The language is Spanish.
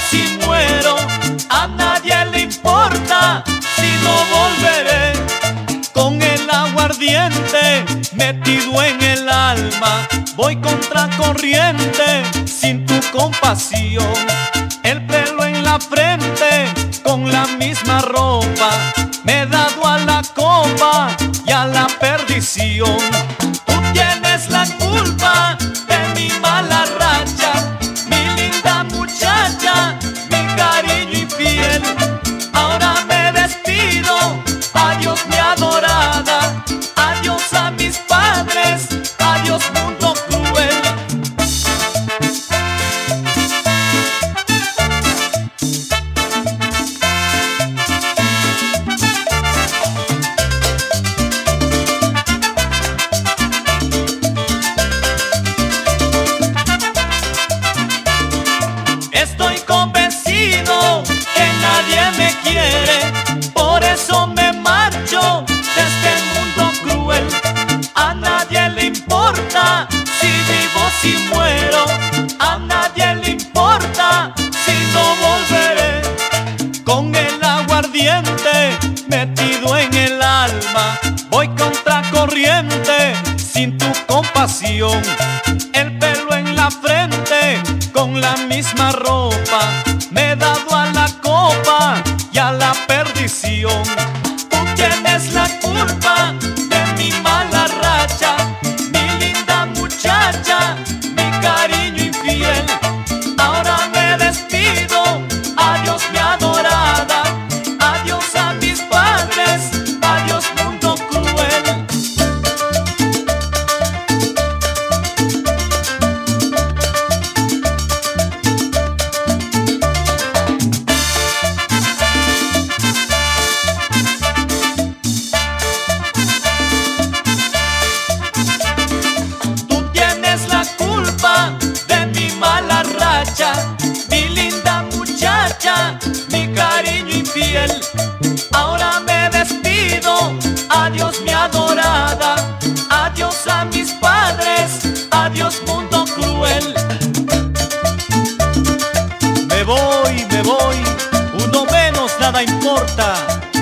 si muero, a nadie le importa si no volveré. Con el aguardiente metido en el alma, voy contra corriente sin tu compasión. El pelo en la frente con la misma ropa, me he dado a la copa y a la perdición. Tú tienes la culpa de mi mala racha, mi linda muchacha, mi cariño infiel. Ahora me despido, adiós mi adorada, adiós a mis padres, adiós mundo cruel. Estoy convencido que nadie me quiere, por eso me marcho de este mundo cruel. A nadie le importa si vivo, si muero, a nadie le importa si no volveré. Con el aguardiente metido en el alma, voy contra corriente sin tu compasión. El pelo en la frente con la misma ropa, me he dado a la copa y a la perdición. Tú tienes la culpa de mi mala racha, mi linda muchacha, mi cariño infiel. Ahora me despido, adiós mi adorada, adiós a mis padres, adiós mundo cruel. Tú tienes la culpa de mi mala racha, mi linda muchacha, mi cariño infiel. Ahora me despido, adiós mi adorada, adiós a mis padres, adiós mundo cruel. Me voy, uno menos nada importa.